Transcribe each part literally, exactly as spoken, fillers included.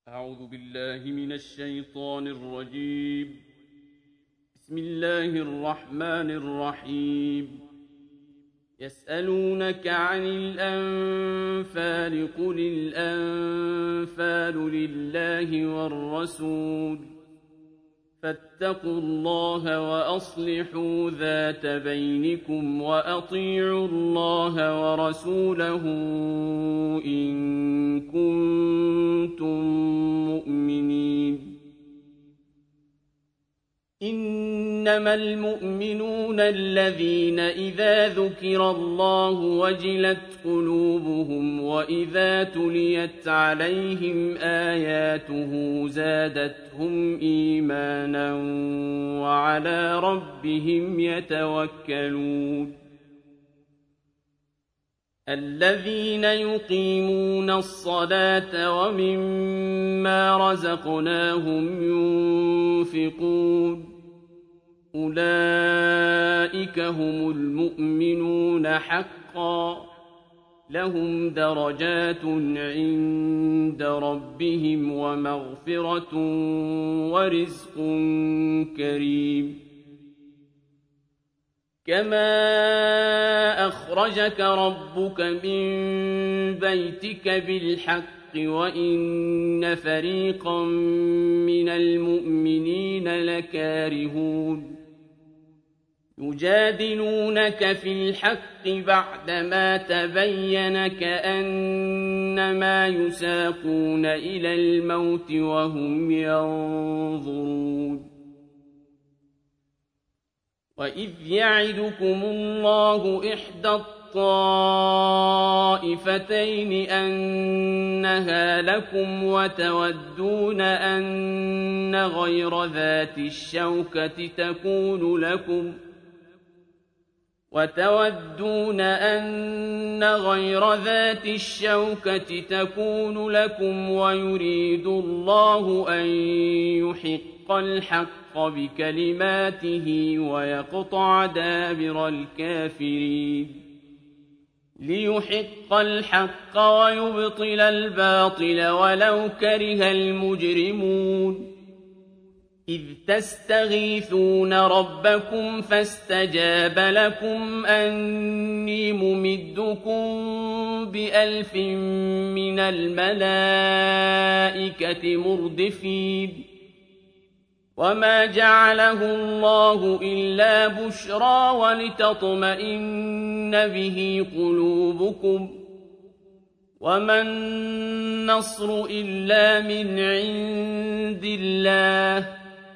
أعوذ بالله من الشيطان الرجيم. بسم الله الرحمن الرحيم. يسألونك عن الأنفال قل الأنفال لله والرسول فاتقوا الله وأصلحوا ذات بينكم وأطيعوا الله ورسوله إن كنتم مؤمنين. إنما المؤمنون الذين إذا ذكر الله وجلت قلوبهم وإذا تليت عليهم آياته زادتهم إيمانا وعلى ربهم يتوكلون. الذين يقيمون الصلاة ومما رزقناهم ينفقون أولئك هم المؤمنون حقا لهم درجات عند ربهم ومغفرة ورزق كريم. كما أخرجك ربك من بيتك بالحق وإن فريقا من المؤمنين لكارهون يجادلونك في الحق بعدما تبين كأنما يساقون إلى الموت وهم ينظرون. وإذ يعدكم الله إحدى الطائفتين أنها لكم وتودون أن غير ذات الشوكة تكون لكم وتودون أن غير ذات الشوكة تكون لكم ويريد الله أن يحق الحق بكلماته ويقطع دابر الكافرين ليحق الحق ويبطل الباطل ولو كره المجرمون. إذ تستغيثون ربكم فاستجاب لكم أني ممدكم بألف من الملائكة مردفين. وما جعله الله إلا بشرى ولتطمئن به قلوبكم وما النصر إلا من عند الله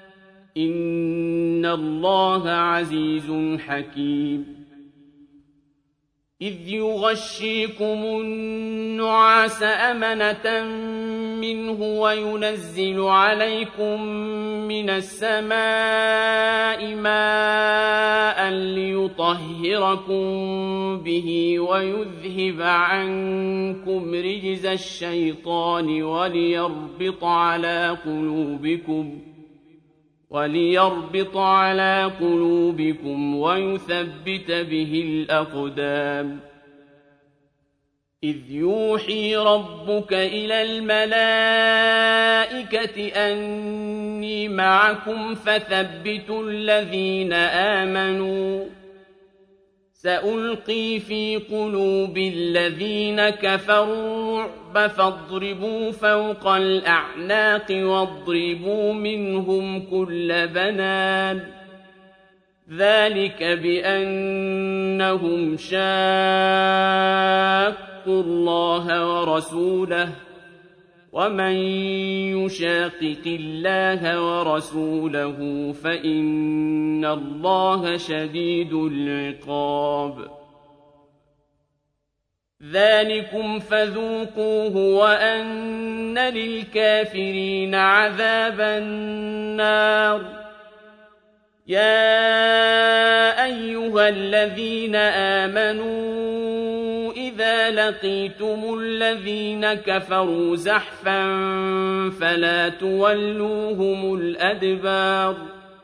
إن الله عزيز حكيم. إذ يغشيكم النعاس أمنة منه وينزل عليكم من السماء ماء ليطهركم به ويذهب عنكم رجز الشيطان وليربط على قلوبكم وليربط على قلوبكم ويثبت به الأقدام. إذ يوحي ربك إلى الملائكة أني معكم فثبتوا الذين آمنوا سألقي في قلوب الذين كفروا الرعب فاضربوا فوق الأعناق واضربوا منهم كل بنان ذلك بأنهم شاقوا الله ورسوله ومن يشاقق الله ورسوله فإن الله شديد العقاب. ذلكم فذوقوه وأن للكافرين عذاب النار. يا أيها الذين آمنوا إذا لقيتم الذين كفروا زحفا فلا تولوهم الأدبار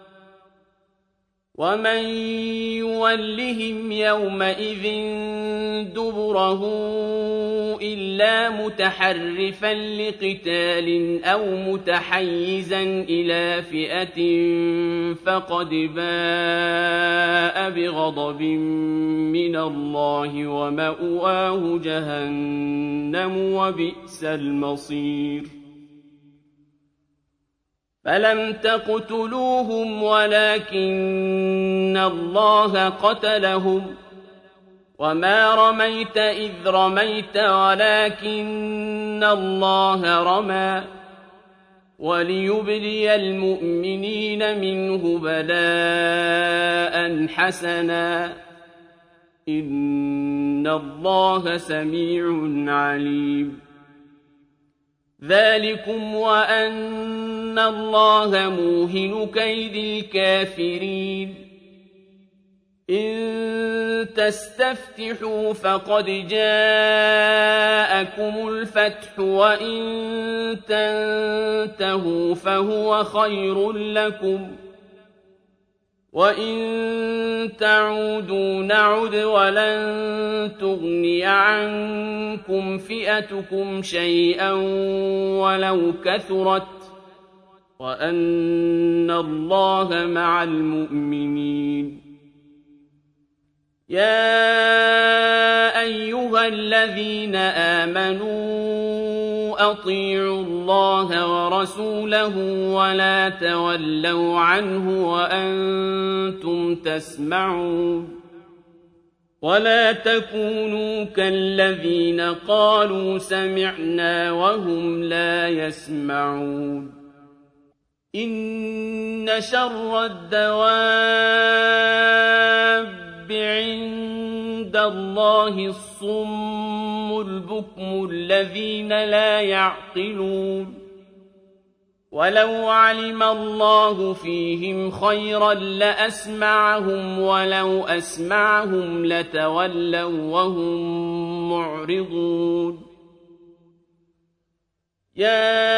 ومن يولهم يومئذ دبره إلا متحرفا لقتال أو متحيزا إلى فئة فقد باء بغضب من الله ومأواه جهنم وبئس المصير فلم تقتلوهم ولكن الله قتلهم وما رميت إذ رميت ولكن الله رمى وليبلي المؤمنين منه بلاء حسنا إن الله سميع عليم ذلكم وأن الله موهن كيد الكافرين إن تستفتحوا فقد جاءكم الفتح وإن تنتهوا فهو خير لكم وإن تعودوا نعد ولن تغني عنكم فئتكم شيئا ولو كثرت وأن الله مع المؤمنين يا أيها الذين آمنوا أطيعوا الله ورسوله ولا تولوا عنه وأنتم تسمعون ولا تكونوا كالذين قالوا سمعنا وهم لا يسمعون إن شر الدواب عند الله الصم البكم الذين لا يعقلون ولو علم الله فيهم خيرا لأسمعهم ولو أسمعهم لتولوا وهم معرضون يا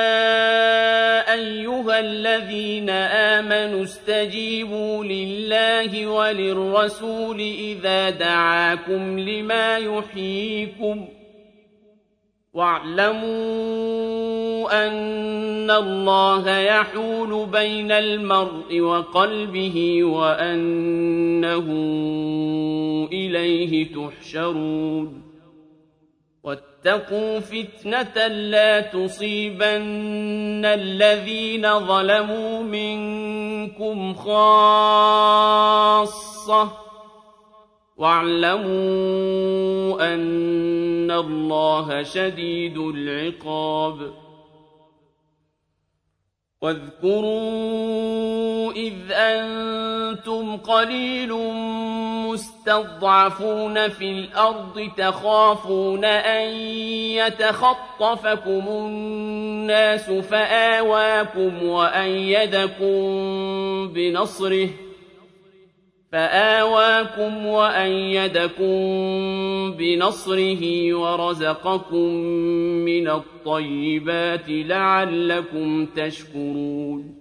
أيها الذين آمنوا استجيبوا لله وللرسول إذا دعاكم لما يحييكم واعلموا أن الله يحول بين المرء وقلبه وأنه إليه تحشرون واتقوا فتنة لا تصيبن الذين ظلموا منكم خاصة واعلموا أن الله شديد العقاب واذكروا إذ أنتم قليل مستضعفون في الأرض تخافون أن يتخطفكم الناس فآواكم وأيدكم بنصره فآواكم وأيدكم بنصره ورزقكم من الطيبات لعلكم تشكرون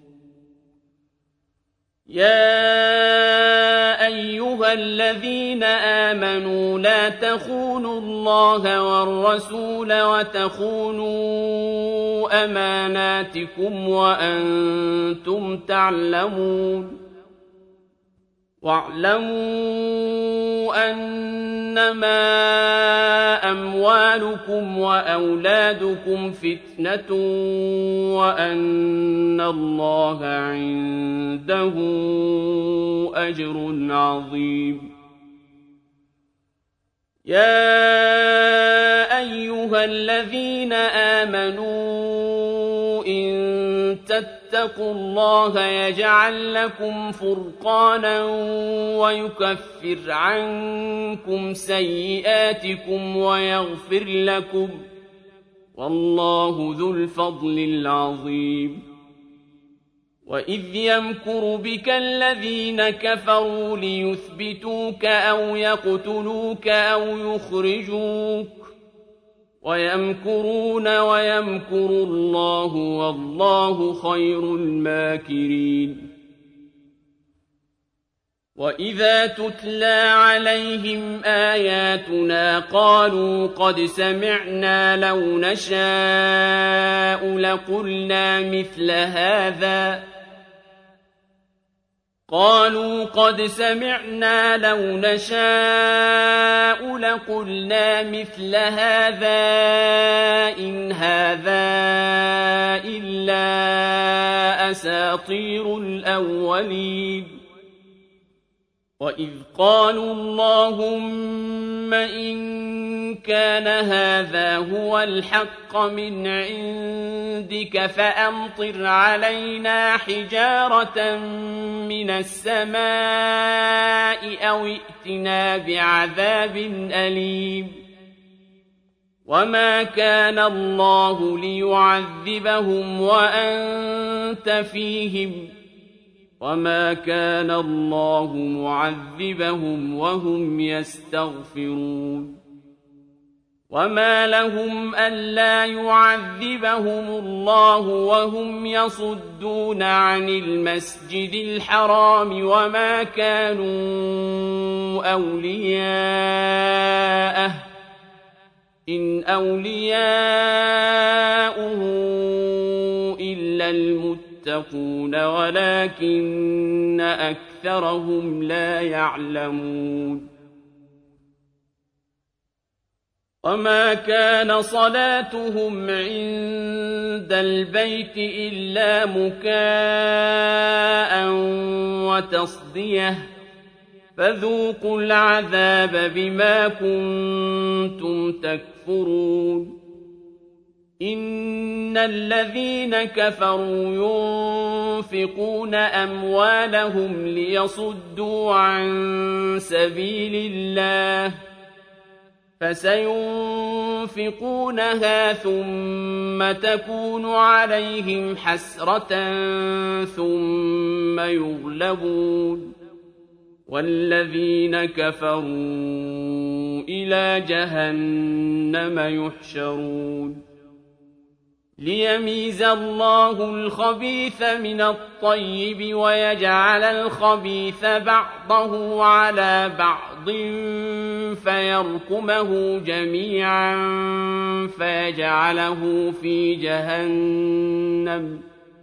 يا أيها الذين آمنوا لا تخونوا الله والرسول وتخونوا أماناتكم وأنتم تعلمون واعلموا أنما أموالكم وأولادكم فتنة وأن الله عنده أجر عظيم يا أيها الذين آمنوا إن تتقوا الله يجعل لكم فرقانا ويكفر عنكم سيئاتكم ويغفر لكم والله ذو الفضل العظيم وإذ يمكر بك الذين كفروا ليثبتوك أو يقتلوك أو يخرجوك ويمكرون ويمكر الله والله خير الماكرين وَإِذَا تُتْلَىٰ عَلَيْهِمْ آيَاتُنَا قَالُوا قَدْ سَمِعْنَا لَوْ نَشَاءُ لَقُلْنَا مِثْلَ هَٰذَا قَالُوا قَدْ سَمِعْنَا لَوْ نَشَاءُ لَقُلْنَا مِثْلَ هَٰذَا إِنْ هَٰذَا إِلَّا أَسَاطِيرُ الْأَوَّلِينَ وَإِذْ قَالُوا اللَّهُمَّ إِن كَانَ هَٰذَا هُوَ الْحَقَّ مِنْ عِندِكَ فَأَمْطِرْ عَلَيْنَا حِجَارَةً مِّنَ السَّمَاءِ أَوِ ائْتِنَا بِعَذَابٍ أَلِيمٍ وَمَا كَانَ اللَّهُ لِيُعَذِّبَهُمْ وَأَنتَ فِيهِمْ وَمَا كَانَ اللَّهُ مُعَذِّبَهُمْ وَهُمْ يَسْتَغْفِرُونَ وَمَا لَهُمْ أَلَّا يُعَذِّبَهُمُ اللَّهُ وَهُمْ يَصُدُّونَ عَنِ الْمَسْجِدِ الْحَرَامِ وَمَا كَانُوا أَوْلِيَاءَهُ إِنْ أَوْلِيَاؤُهُ إِلَّا الْمُتَّقُونَ وَلَٰكِنَّ أَكْثَرَهُمْ لَا يَعْلَمُونَ وَمَا كَانَ صَلَاتُهُمْ عِندَ الْبَيْتِ إِلَّا مُكَاءً وَتَصْدِيَةً فَذُوقُوا الْعَذَابَ بِمَا كُنتُمْ تَكْفُرُونَ إِنَّ الَّذِينَ كَفَرُوا يُنفِقُونَ أَمْوَالَهُمْ لِيَصُدُّوا عَن سَبِيلِ اللَّهِ فَسَيُنفِقُونَهَا ثُمَّ تَكُونُ عَلَيْهِمْ حَسْرَةً ثُمَّ يُغْلَبُونَ وَالَّذِينَ كَفَرُوا إِلَىٰ جَهَنَّمَ يُحْشَرُونَ لِيَمِيزَ اللَّهُ الْخَبِيثَ مِنَ الطَّيِّبِ وَيَجْعَلَ الْخَبِيثَ بَعْضَهُ عَلَىٰ بَعْضٍ فَيَرْكُمَهُ جَمِيعًا فَيَجْعَلَهُ فِي جَهَنَّمَ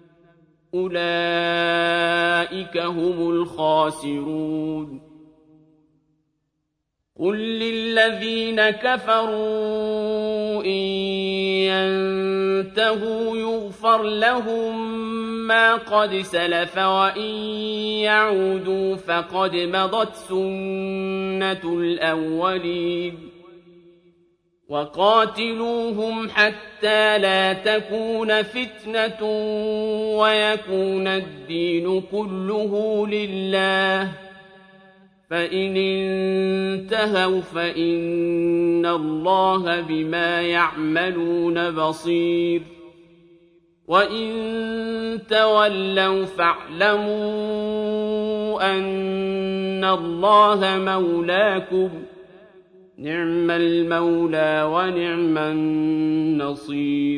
أُولَٰئِكَ هُمُ الْخَاسِرُونَ قُل لِّلَّذِينَ كَفَرُوا إِن يَنتَهُوا يُغْفَرْ لَهُم مَّا قَدْ سَلَفَ وَإِن يَعُودُوا فَقَدْ مَضَتْ سُنَّةُ الْأَوَّلِينَ وَقَاتِلُوهُمْ حَتَّىٰ لَا تَكُونَ فِتْنَةٌ وَيَكُونَ الدِّينُ كُلُّهُ لِلَّهِ فَإِنِ انتَهَوْا فَإِنَّ اللَّهَ بِمَا يَعْمَلُونَ بَصِيرٌ وَإِن تَوَلَّوْا فَاعْلَمُوا أَنَّ اللَّهَ مَوْلَاكُمْ نِعْمَ الْمَوْلَىٰ وَنِعْمَ النَّصِيرُ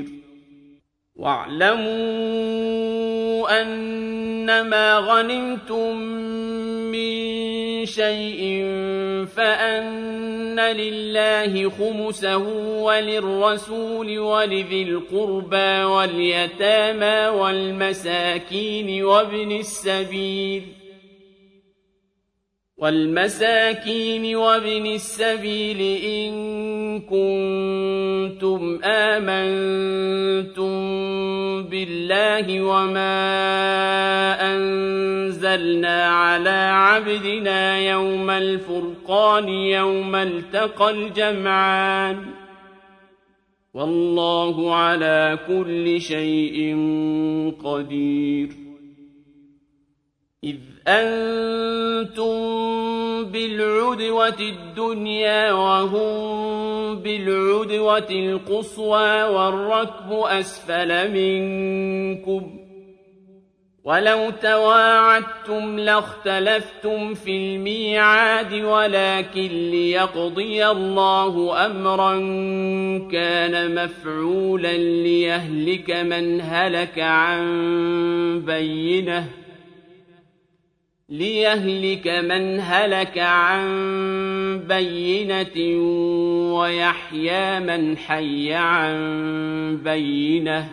وَاعْلَمُوا أَنَّمَا غَنِمْتُم مِّن شَيْءٍ فَأَنَّ لِلَّهِ خُمُسَهُ وَلِلرَّسُولِ وَلِذِي الْقُرْبَىٰ وَالْيَتَامَىٰ وَالْمَسَاكِينِ وَابْنِ السَّبِيلِ وَالْمَسَاكِينِ وَابْنِ السَّبِيلِ إِن كُنتُمْ آمَنتُم بِاللَّهِ وَمَا أَنزَلْنَا عَلَىٰ عَبْدِنَا يَوْمَ الْفُرْقَانِ يَوْمَ الْتَقَى الْجَمْعَانِ وَاللَّهُ عَلَىٰ كُلِّ شَيْءٍ قَدِيرٌ إِذْ أَنتُم بِالْعُدْوَةِ الدُّنْيَا وَهُم بِالْعُدْوَةِ الْقُصْوَىٰ وَالرَّكْبُ أَسْفَلَ مِنكُمْ وَلَوْ تَوَاعَدتُّمْ لَاخْتَلَفْتُمْ فِي الْمِيعَادِ وَلَٰكِن لِّيَقْضِيَ اللَّهُ أَمْرًا كَانَ مَفْعُولًا لِّيَهْلِكَ مَنْ هَلَكَ عَن بَيِّنَةٍ ليهلك من هلك عن بينة ويحيى من حي عن بينة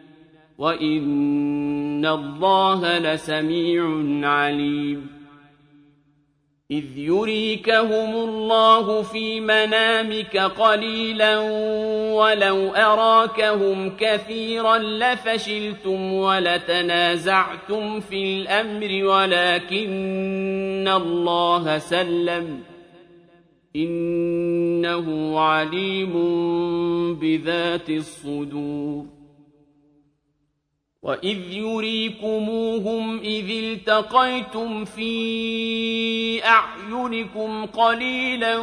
وإن الله لسميع عليم إذ يريكهم الله في منامك قليلا ولو أراكهم كثيرا لفشلتم ولتنازعتم في الأمر ولكن الله سلم إنه عليم بذات الصدور وإذ يريكموهم إذ التقيتم في أعينكم قليلا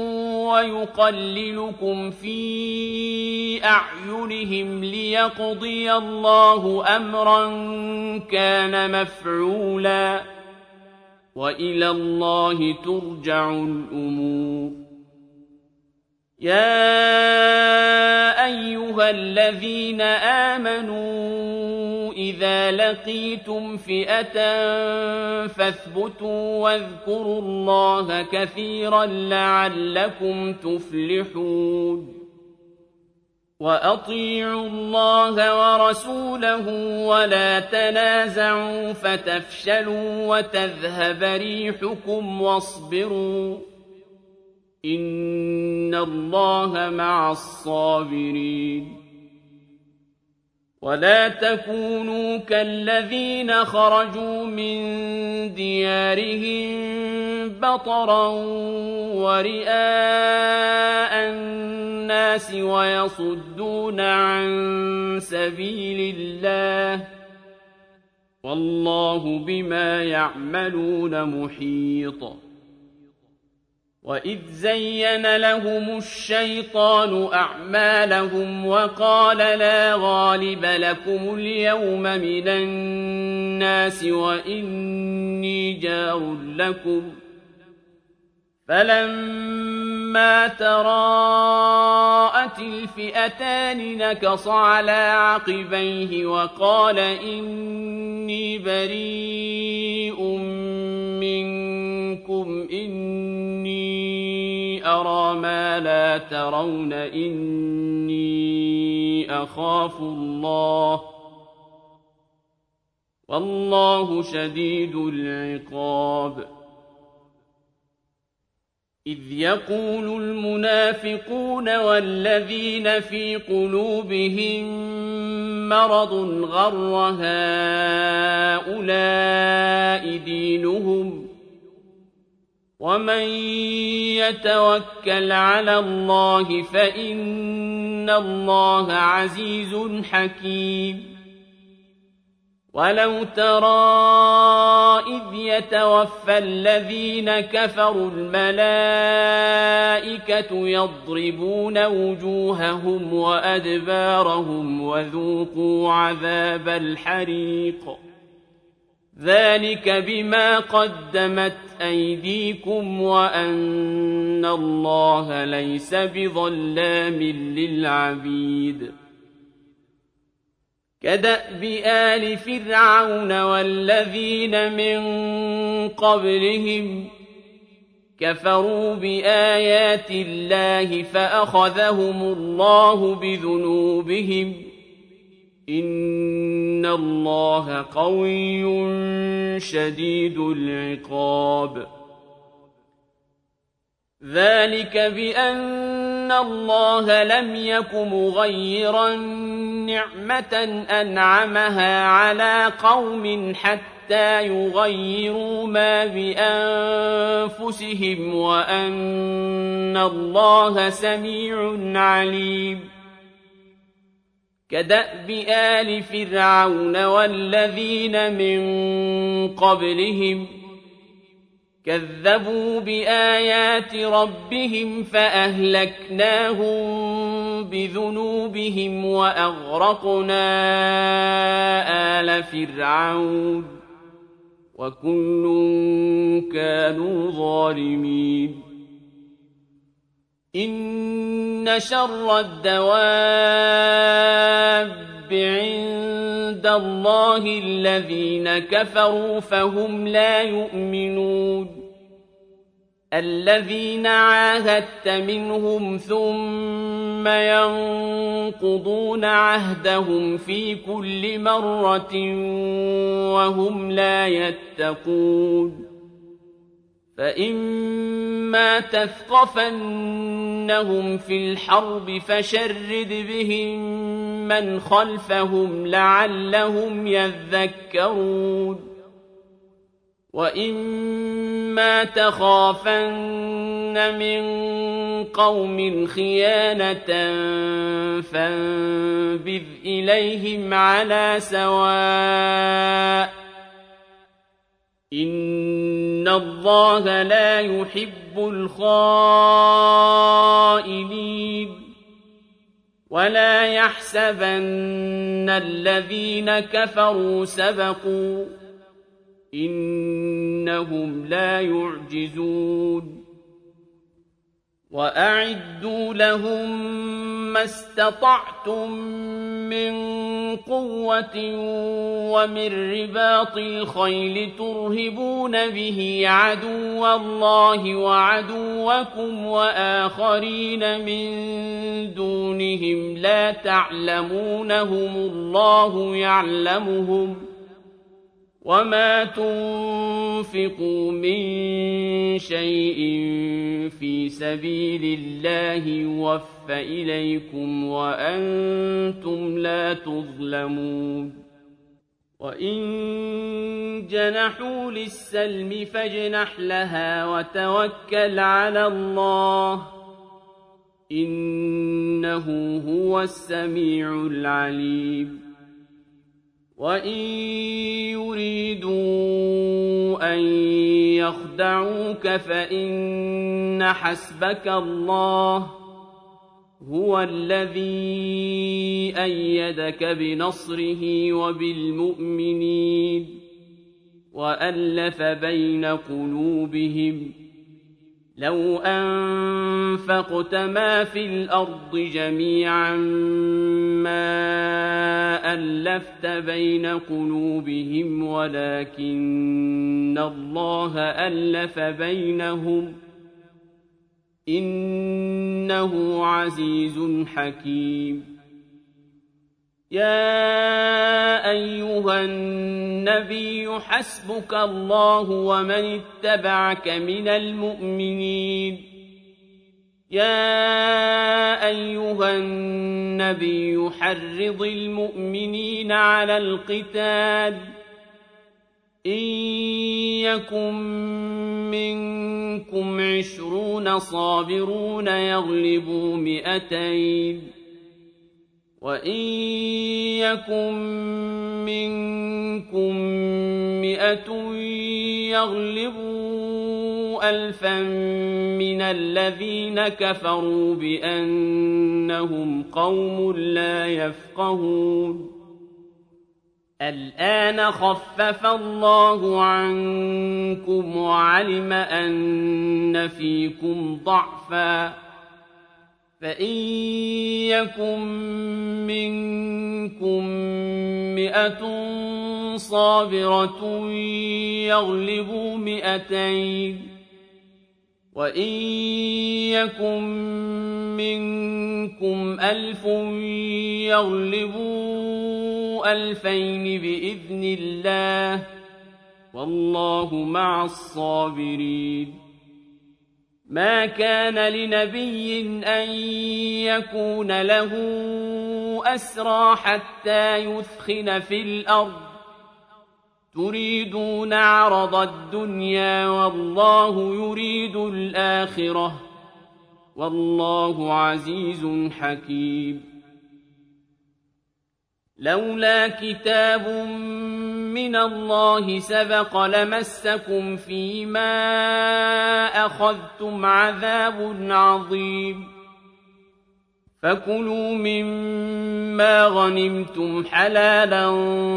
ويقللكم في أعينهم ليقضي الله أمرا كان مفعولا وإلى الله ترجع الأمور يا أيها الذين آمنوا إذا لقيتم فئة فاثبتوا واذكروا الله كثيرا لعلكم تفلحون وأطيعوا الله ورسوله ولا تنازعوا فتفشلوا وتذهب ريحكم واصبروا إن الله مع الصابرين ولا تكونوا كالذين خرجوا من ديارهم بطرا ورئاء الناس ويصدون عن سبيل الله والله بما يعملون محيط وإذ زين لهم الشيطان أعمالهم وقال لا غالب لكم اليوم من الناس وإني جار لكم فلما تراءت الفئتان نكص على عقبيه وقال إني بريء منكم إني أرى ما لا ترون إني أخاف الله والله شديد العقاب إذ يقول المنافقون والذين في قلوبهم مرض غر هؤلاء دينهم ومن يتوكل على الله فإن الله عزيز حكيم ولو ترى إذ يتوفى الذين كفروا الملائكة يضربون وجوههم وأدبارهم وذوقوا عذاب الحريق ذلك بما قدمت أيديكم وأن الله ليس بظلام للعبيد كدأب آل فرعون والذين من قبلهم كفروا بآيات الله فأخذهم الله بذنوبهم إن الله قوي شديد العقاب ذلك بأن الله لم يك مغيرا نعمة أنعمها على قوم حتى يغيروا ما بأنفسهم وأن الله سميع عليم كدأب آل فرعون والذين من قبلهم كذبوا بآيات ربهم فأهلكناهم بذنوبهم وأغرقنا آل فرعون وكل كانوا ظالمين إن شر الدواب عند عند الله الذين كفروا فهم لا يؤمنون الذين عاهدت منهم ثم ينقضون عهدهم في كل مرة وهم لا يتقون فإما تثقفنهم في الحرب فشرد بهم من خلفهم لعلهم يذكرون وإما تخافن من قوم خيانة فانبذ إليهم على سواء إن الله لا يحب الخائنين ولا يحسبن الذين كفروا سبقوا إنهم لا يعجزون وأعدوا لهم ما استطعتم من قوة ومن رباط الخيل ترهبون به عدو الله وعدوكم وآخرين من دونهم لا تعلمونهم الله يعلمهم وما تنفقوا من شيء في سبيل الله يوفى إليكم وأنتم لا تظلمون وإن جنحوا للسلم فاجنح لها وتوكل على الله إنه هو السميع العليم وإن يريدوا أن يخدعوك فإن حسبك الله هو الذي أيدك بنصره وبالمؤمنين وألف بين قلوبهم لو أنفقت ما في الأرض جميعا ما ألفت بين قلوبهم ولكن الله ألف بينهم إنه عزيز حكيم يا أيها النبي حسبك الله ومن اتبعك من المؤمنين يا أيها النبي حرض المؤمنين على القتال إن يكن منكم عشرون صابرون يغلبوا مئتين وإن يكن منكم مئة يغلبوا ألفا من الذين كفروا بأنهم قوم لا يفقهون الآن خفف الله عنكم وعلم أن فيكم ضعفا فإن يكن منكم مئة صابرة يغلبوا مئتين وإن يكن منكم ألف يغلبوا ألفين بإذن الله والله مع الصابرين ما كان لنبي أن يكون له أسرى حتى يثخن في الأرض تريدون عرض الدنيا والله يريد الآخرة والله عزيز حكيم لولا كتاب من الله سبق لمسكم فيما أخذتم عذاب عظيم فكلوا مما غنمتم حلالا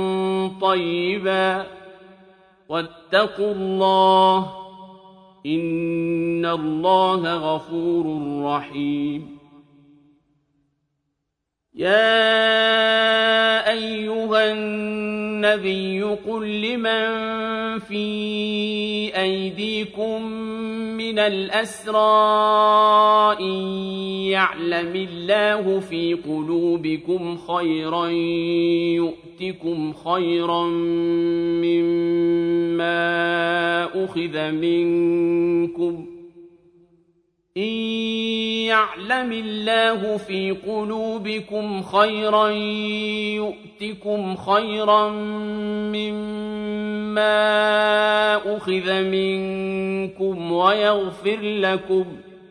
طيبا واتقوا الله إن الله غفور رحيم يا أيها النبي قل لمن في أيديكم من الأسرى إن يعلم الله في قلوبكم خيرا يؤتكم خيرا مما أخذ منكم إن يعلم الله في قلوبكم خيرا يؤتكم خيرا مما أخذ منكم ويغفر لكم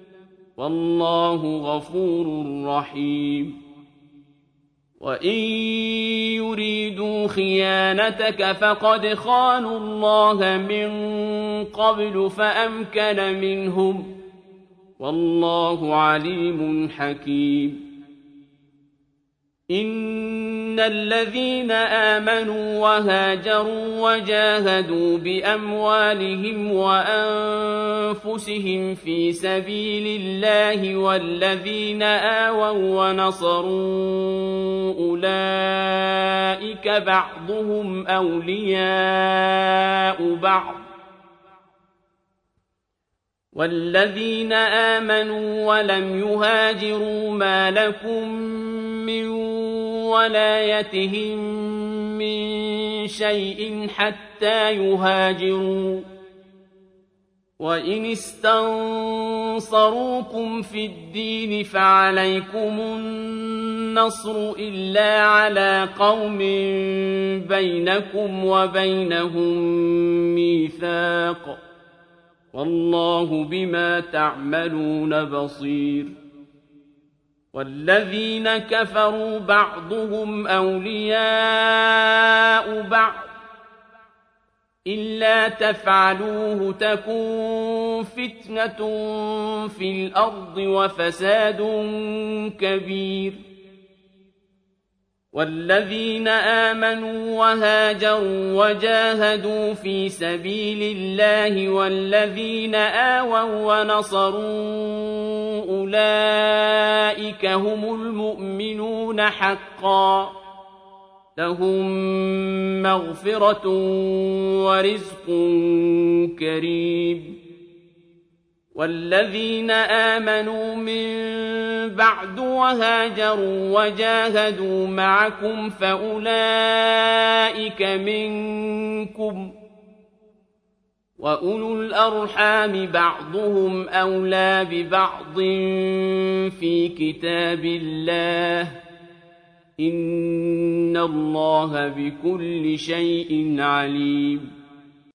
والله غفور رحيم وإن يريدوا خيانتك فقد خانوا الله من قبل فأمكن منهم والله عليم حكيم إن الذين آمنوا وهاجروا وجاهدوا بأموالهم وأنفسهم في سبيل الله والذين آووا ونصروا أولئك بعضهم أولياء بعض والذين آمنوا ولم يهاجروا ما لكم من ولايتهم من شيء حتى يهاجروا وإن استنصروكم في الدين فعليكم النصر إلا على قوم بينكم وبينهم ميثاق والله بما تعملون بصير والذين كفروا بعضهم أولياء بعض إلا تفعلوه تكن فتنة في الأرض وفساد كبير والذين آمنوا وهاجروا وجاهدوا في سبيل الله والذين آووا ونصروا أولئك هم المؤمنون حقا لهم مغفرة ورزق كريم والذين آمنوا من بعد وهاجروا وجاهدوا معكم فأولئك منكم وأولو الأرحام بعضهم أولى ببعض في كتاب الله إن الله بكل شيء عليم